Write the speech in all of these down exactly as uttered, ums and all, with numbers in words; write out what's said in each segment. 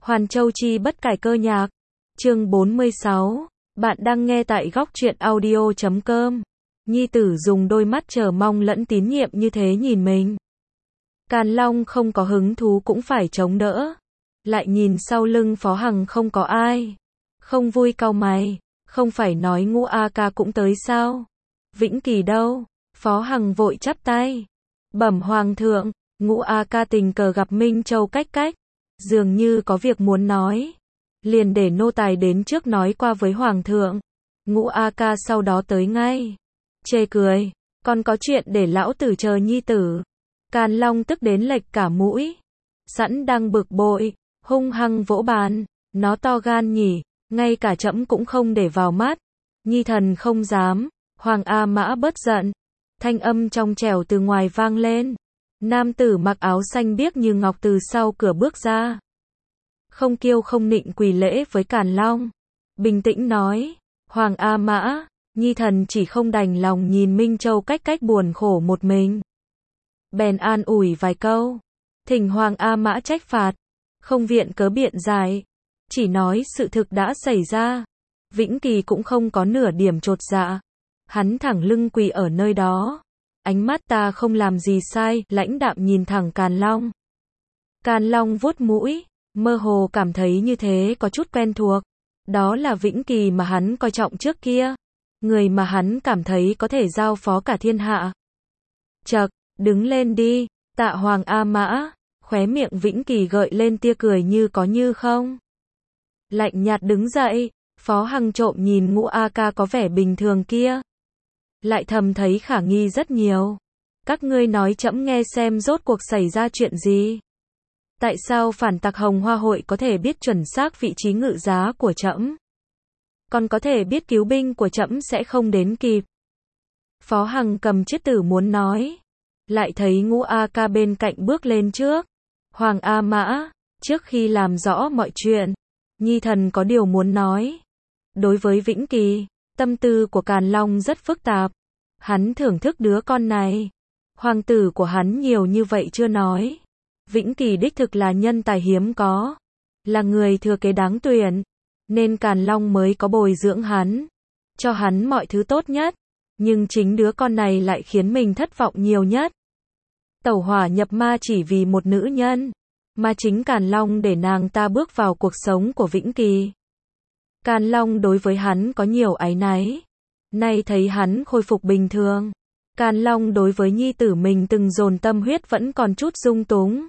Hoàn Châu Chi bất cải cơ nhạc. Chương bốn mươi sáu. Bạn đang nghe tại góc truyện audio chấm com. Nhi tử dùng đôi mắt chờ mong lẫn tín nhiệm như thế nhìn mình. Càn Long không có hứng thú cũng phải chống đỡ. Lại nhìn sau lưng Phó Hằng không có ai. Không vui cau mày. Không phải nói Ngũ A Ca cũng tới sao? Vĩnh Kỳ đâu? Phó Hằng vội chắp tay. Bẩm Hoàng thượng, Ngũ A Ca tình cờ gặp Minh Châu Cách Cách. Dường như có việc muốn nói. Liền để nô tài đến trước nói qua với Hoàng thượng. Ngũ A Ca sau đó tới ngay. Chê cười, còn có chuyện để lão tử chờ nhi tử. Càn Long tức đến lệch cả mũi. Sẵn đang bực bội, hung hăng vỗ bàn. Nó to gan nhỉ, ngay cả trẫm cũng không để vào mắt. Nhi thần không dám. Hoàng A Mã bớt giận. Thanh âm trong trẻo từ ngoài vang lên. Nam tử mặc áo xanh biếc như ngọc từ sau cửa bước ra. Không kiêu không nịnh quỳ lễ với Càn Long. Bình tĩnh nói, Hoàng A Mã, nhi thần chỉ không đành lòng nhìn Minh Châu Cách Cách buồn khổ một mình. Bèn an ủi vài câu. Thỉnh Hoàng A Mã trách phạt. Không viện cớ biện giải. Chỉ nói sự thực đã xảy ra. Vĩnh Kỳ cũng không có nửa điểm chột dạ. Hắn thẳng lưng quỳ ở nơi đó. Ánh mắt ta không làm gì sai, lãnh đạm nhìn thẳng Càn Long. Càn Long vuốt mũi, mơ hồ cảm thấy như thế có chút quen thuộc. Đó là Vĩnh Kỳ mà hắn coi trọng trước kia. Người mà hắn cảm thấy có thể giao phó cả thiên hạ. Chậc, đứng lên đi, tạ Hoàng A Mã. Khóe miệng Vĩnh Kỳ gợi lên tia cười như có như không. Lạnh nhạt đứng dậy, Phó Hằng trộm nhìn Ngũ A Ca có vẻ bình thường kia. Lại thầm thấy khả nghi rất nhiều. Các ngươi nói trẫm nghe xem rốt cuộc xảy ra chuyện gì. Tại sao phản tặc Hồng Hoa hội có thể biết chuẩn xác vị trí ngự giá của trẫm? Còn có thể biết cứu binh của trẫm sẽ không đến kịp. Phó Hằng cầm chiếc tử muốn nói. Lại thấy Ngũ A Ca bên cạnh bước lên trước. Hoàng A Mã, trước khi làm rõ mọi chuyện, nhi thần có điều muốn nói. Đối với Vĩnh Kỳ, tâm tư của Càn Long rất phức tạp. Hắn thưởng thức đứa con này. Hoàng tử của hắn nhiều như vậy chưa nói. Vĩnh Kỳ đích thực là nhân tài hiếm có. Là người thừa kế đáng tuyển. Nên Càn Long mới có bồi dưỡng hắn. Cho hắn mọi thứ tốt nhất. Nhưng chính đứa con này lại khiến mình thất vọng nhiều nhất. Tẩu hỏa nhập ma chỉ vì một nữ nhân. Mà chính Càn Long để nàng ta bước vào cuộc sống của Vĩnh Kỳ. Càn Long đối với hắn có nhiều áy náy. Nay thấy hắn khôi phục bình thường. Càn Long đối với nhi tử mình từng dồn tâm huyết vẫn còn chút dung túng.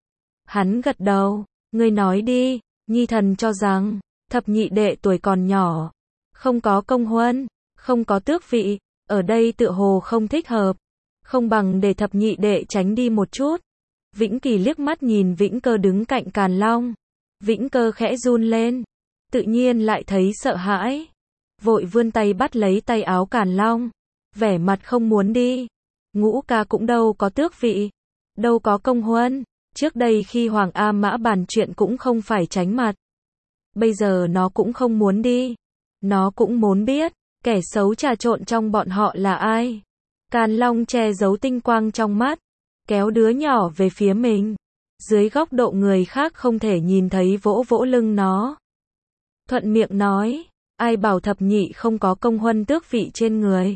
Hắn gật đầu, ngươi nói đi, nhi thần cho rằng, thập nhị đệ tuổi còn nhỏ. Không có công huân, không có tước vị, ở đây tựa hồ không thích hợp. Không bằng để thập nhị đệ tránh đi một chút. Vĩnh Kỳ liếc mắt nhìn Vĩnh Cơ đứng cạnh Càn Long. Vĩnh Cơ khẽ run lên. Tự nhiên lại thấy sợ hãi. Vội vươn tay bắt lấy tay áo Càn Long. Vẻ mặt không muốn đi. Ngũ Ca cũng đâu có tước vị. Đâu có công huân. Trước đây khi Hoàng A Mã bàn chuyện cũng không phải tránh mặt. Bây giờ nó cũng không muốn đi. Nó cũng muốn biết. Kẻ xấu trà trộn trong bọn họ là ai. Càn Long che giấu tinh quang trong mắt. Kéo đứa nhỏ về phía mình. Dưới góc độ người khác không thể nhìn thấy vỗ vỗ lưng nó. Thuận miệng nói. Ai bảo thập nhị không có công huân tước vị trên người.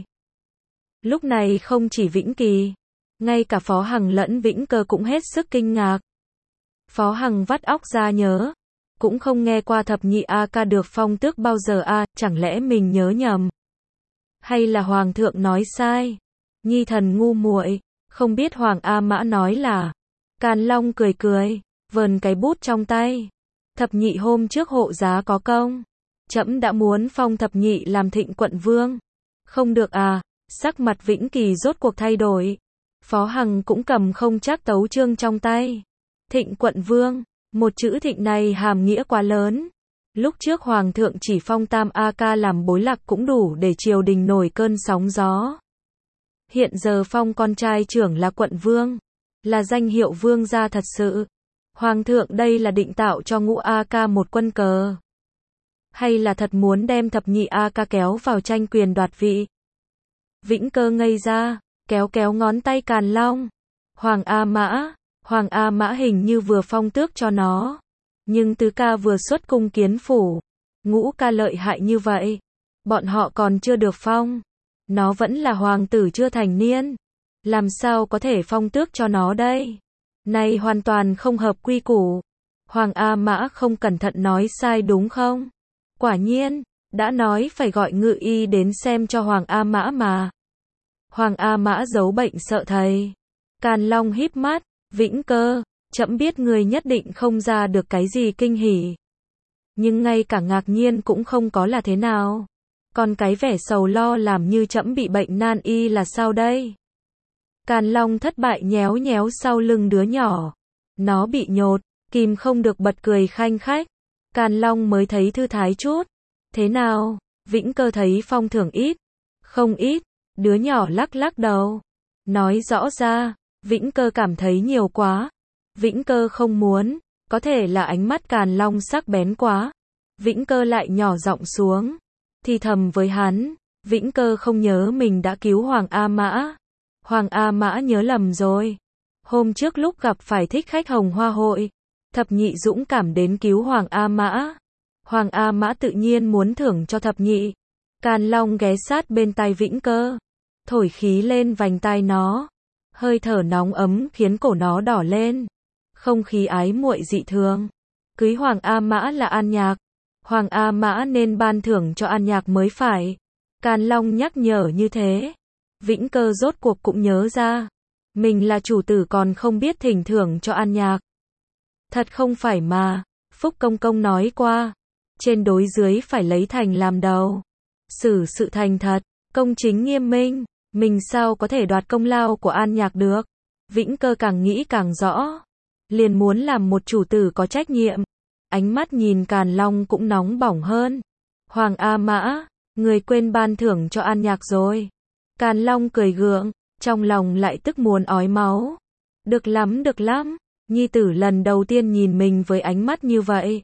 Lúc này không chỉ Vĩnh Kỳ. Ngay cả Phó Hằng lẫn Vĩnh Cơ cũng hết sức kinh ngạc. Phó Hằng vắt óc ra nhớ. Cũng không nghe qua thập nhị A Ca được phong tước bao giờ a à, chẳng lẽ mình nhớ nhầm. Hay là Hoàng thượng nói sai. Nhi thần ngu muội, không biết Hoàng A Mã nói là. Càn Long cười cười, vờn cái bút trong tay. Thập nhị hôm trước hộ giá có công. Trẫm đã muốn phong thập nhị làm thịnh quận vương. Không được à, sắc mặt Vĩnh Kỳ rốt cuộc thay đổi. Phó Hằng cũng cầm không chắc tấu chương trong tay. Thịnh quận vương, một chữ thịnh này hàm nghĩa quá lớn. Lúc trước Hoàng thượng chỉ phong Tam A Ca làm bối lạc cũng đủ để triều đình nổi cơn sóng gió. Hiện giờ phong con trai trưởng là quận vương. Là danh hiệu vương gia thật sự. Hoàng thượng đây là định tạo cho Ngũ A Ca một quân cờ. Hay là thật muốn đem thập nhị A Ca kéo vào tranh quyền đoạt vị. Vĩnh Cơ ngây ra, kéo kéo ngón tay Càn Long. Hoàng A Mã, Hoàng A Mã hình như vừa phong tước cho nó. Nhưng tứ ca vừa xuất cung kiến phủ, ngũ ca lợi hại như vậy, bọn họ còn chưa được phong. Nó vẫn là hoàng tử chưa thành niên, làm sao có thể phong tước cho nó đây? Này hoàn toàn không hợp quy củ. Hoàng A Mã không cẩn thận nói sai đúng không? Quả nhiên, đã nói phải gọi ngự y đến xem cho Hoàng A Mã mà. Hoàng A Mã giấu bệnh sợ thầy. Càn Long híp mắt, Vĩnh Cơ, trẫm biết người nhất định không ra được cái gì kinh hỉ. Nhưng ngay cả ngạc nhiên cũng không có là thế nào. Còn cái vẻ sầu lo làm như trẫm bị bệnh nan y là sao đây? Càn Long thất bại nhéo nhéo sau lưng đứa nhỏ. Nó bị nhột, kìm không được bật cười khanh khách. Càn Long mới thấy thư thái chút. Thế nào? Vĩnh Cơ thấy phong thưởng ít. Không ít. Đứa nhỏ lắc lắc đầu. Nói rõ ra, Vĩnh Cơ cảm thấy nhiều quá. Vĩnh Cơ không muốn. Có thể là ánh mắt Càn Long sắc bén quá. Vĩnh Cơ lại nhỏ giọng xuống. Thì thầm với hắn. Vĩnh Cơ không nhớ mình đã cứu Hoàng A Mã. Hoàng A Mã nhớ lầm rồi. Hôm trước lúc gặp phải thích khách Hồng Hoa hội, Thập Nhị dũng cảm đến cứu Hoàng A Mã. Hoàng A Mã tự nhiên muốn thưởng cho Thập Nhị. Càn Long ghé sát bên tai Vĩnh Cơ, thổi khí lên vành tai nó. Hơi thở nóng ấm khiến cổ nó đỏ lên. Không khí ái muội dị thường. Cưới Hoàng A Mã là An Nhạc. Hoàng A Mã nên ban thưởng cho An Nhạc mới phải. Càn Long nhắc nhở như thế. Vĩnh Cơ rốt cuộc cũng nhớ ra. Mình là chủ tử còn không biết thỉnh thưởng cho An Nhạc. Thật không phải mà. Phúc Công Công nói qua. Trên đối dưới phải lấy thành làm đầu. Xử sự thành thật, công chính nghiêm minh. Mình sao có thể đoạt công lao của An Nhạc được. Vĩnh Cơ càng nghĩ càng rõ. Liền muốn làm một chủ tử có trách nhiệm. Ánh mắt nhìn Càn Long cũng nóng bỏng hơn. Hoàng A Mã, người quên ban thưởng cho An Nhạc rồi. Càn Long cười gượng, trong lòng lại tức muốn ói máu. Được lắm được lắm, nhi tử lần đầu tiên nhìn mình với ánh mắt như vậy.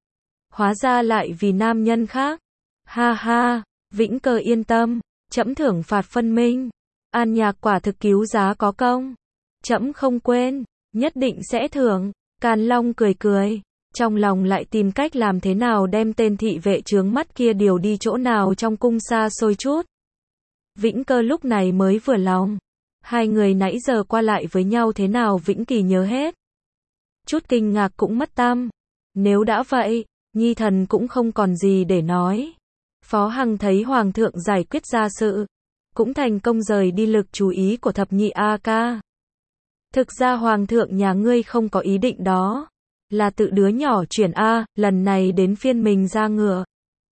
Hóa ra lại vì nam nhân khác. Ha ha, Vĩnh Cơ yên tâm, trẫm thưởng phạt phân minh. An Nhạc quả thực cứu giá có công. Trẫm không quên, nhất định sẽ thưởng. Càn Long cười cười, trong lòng lại tìm cách làm thế nào đem tên thị vệ chướng mắt kia điều đi chỗ nào trong cung xa xôi chút. Vĩnh Cơ lúc này mới vừa lòng. Hai người nãy giờ qua lại với nhau thế nào Vĩnh Kỳ nhớ hết. Chút kinh ngạc cũng mất tăm. Nếu đã vậy, nhi thần cũng không còn gì để nói. Phó Hằng thấy Hoàng thượng giải quyết ra sự, cũng thành công rời đi lực chú ý của Thập Nhị A Ca. Thực ra Hoàng thượng nhà ngươi không có ý định đó. Là tự đứa nhỏ chuyển A, lần này đến phiên mình ra ngựa.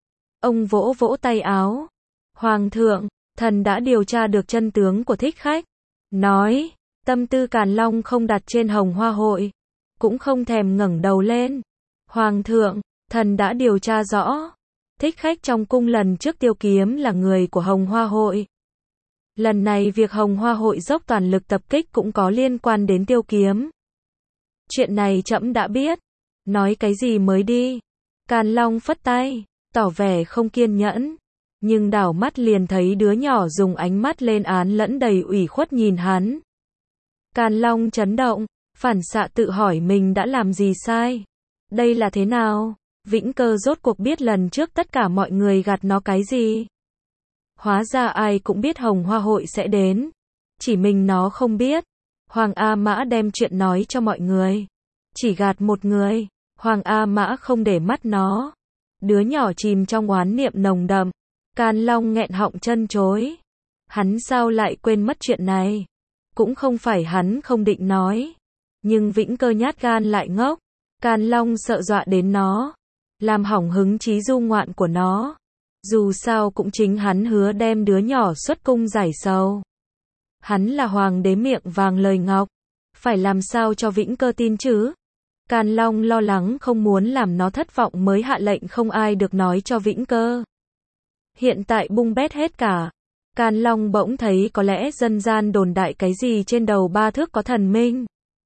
Ông vỗ vỗ tay áo. Hoàng thượng, thần đã điều tra được chân tướng của thích khách. Nói, tâm tư Càn Long không đặt trên Hồng Hoa hội. Cũng không thèm ngẩng đầu lên. Hoàng thượng, thần đã điều tra rõ. Thích khách trong cung lần trước Tiêu Kiếm là người của Hồng Hoa hội. Lần này việc Hồng Hoa hội dốc toàn lực tập kích cũng có liên quan đến Tiêu Kiếm. Chuyện này trẫm đã biết. Nói cái gì mới đi. Càn Long phất tay, tỏ vẻ không kiên nhẫn. Nhưng đảo mắt liền thấy đứa nhỏ dùng ánh mắt lên án lẫn đầy ủy khuất nhìn hắn. Càn Long chấn động, phản xạ tự hỏi mình đã làm gì sai. Đây là thế nào? Vĩnh Cơ rốt cuộc biết lần trước tất cả mọi người gạt nó cái gì. Hóa ra ai cũng biết Hồng Hoa hội sẽ đến. Chỉ mình nó không biết. Hoàng A Mã đem chuyện nói cho mọi người. Chỉ gạt một người. Hoàng A Mã không để mắt nó. Đứa nhỏ chìm trong oán niệm nồng đậm. Càn Long nghẹn họng chân chối. Hắn sao lại quên mất chuyện này? Cũng không phải hắn không định nói. Nhưng Vĩnh Cơ nhát gan lại ngốc. Càn Long sợ dọa đến nó. Làm hỏng hứng chí du ngoạn của nó. Dù sao cũng chính hắn hứa đem đứa nhỏ xuất cung giải sầu. Hắn là hoàng đế miệng vàng lời ngọc. Phải làm sao cho Vĩnh Cơ tin chứ? Càn Long lo lắng không muốn làm nó thất vọng mới hạ lệnh không ai được nói cho Vĩnh Cơ. Hiện tại bung bét hết cả. Càn Long bỗng thấy có lẽ dân gian đồn đại cái gì trên đầu ba thước có thần minh.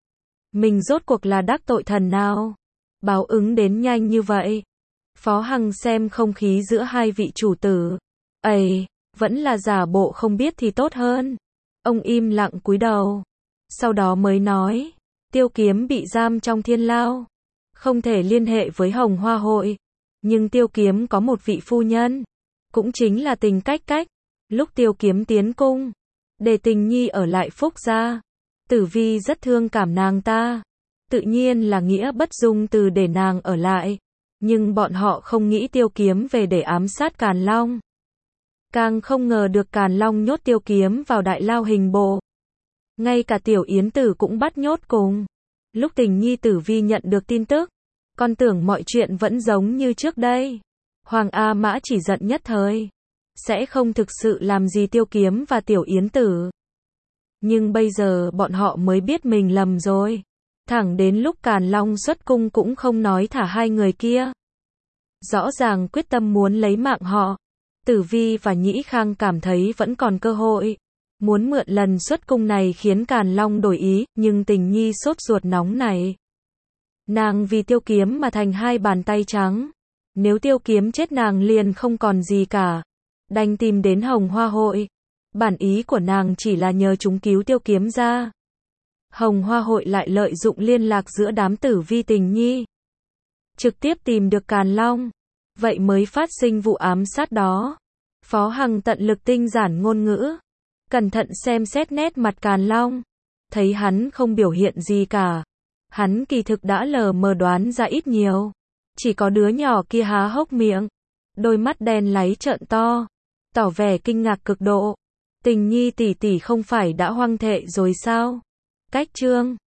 Mình rốt cuộc là đắc tội thần nào? Báo ứng đến nhanh như vậy. Phó Hằng xem không khí giữa hai vị chủ tử. Ây, vẫn là giả bộ không biết thì tốt hơn. Ông im lặng cúi đầu. Sau đó mới nói, Tiêu Kiếm bị giam trong thiên lao. không thể liên hệ với Hồng Hoa hội. Nhưng Tiêu Kiếm có một vị phu nhân, cũng chính là Tình Cách Cách. Lúc Tiêu Kiếm tiến cung, để Tình Nhi ở lại Phúc gia, Tử Vi rất thương cảm nàng ta. Tự nhiên là nghĩa bất dung từ để nàng ở lại. Nhưng bọn họ không nghĩ Tiêu Kiếm về để ám sát Càn Long. Càng không ngờ được Càn Long nhốt Tiêu Kiếm vào đại lao hình bộ. Ngay cả Tiểu Yến Tử cũng bắt nhốt cùng. Lúc Tình Nhi Tử Vi nhận được tin tức, con tưởng mọi chuyện vẫn giống như trước đây. Hoàng A Mã chỉ giận nhất thời, sẽ không thực sự làm gì Tiêu Kiếm và Tiểu Yến Tử. Nhưng bây giờ bọn họ mới biết mình lầm rồi. Thẳng đến lúc Càn Long xuất cung cũng không nói thả hai người kia. Rõ ràng quyết tâm muốn lấy mạng họ. Tử Vi và Nhĩ Khang cảm thấy vẫn còn cơ hội. Muốn mượn lần xuất cung này khiến Càn Long đổi ý, nhưng Tình Nhi sốt ruột nóng này. Nàng vì Tiêu Kiếm mà thành hai bàn tay trắng. Nếu Tiêu Kiếm chết nàng liền không còn gì cả. Đành tìm đến Hồng Hoa hội. Bản ý của nàng chỉ là nhờ chúng cứu Tiêu Kiếm ra. Hồng Hoa hội lại lợi dụng liên lạc giữa đám Tử Vi Tình Nhi, trực tiếp tìm được Càn Long. Vậy mới phát sinh vụ ám sát đó. Phó Hằng tận lực tinh giản ngôn ngữ, cẩn thận xem xét nét mặt Càn Long. Thấy hắn không biểu hiện gì cả. Hắn kỳ thực đã lờ mờ đoán ra ít nhiều. Chỉ có đứa nhỏ kia há hốc miệng, đôi mắt đen láy trợn to, tỏ vẻ kinh ngạc cực độ. Tình Nhi tỷ tỷ không phải đã hoang thệ rồi sao? Cách chương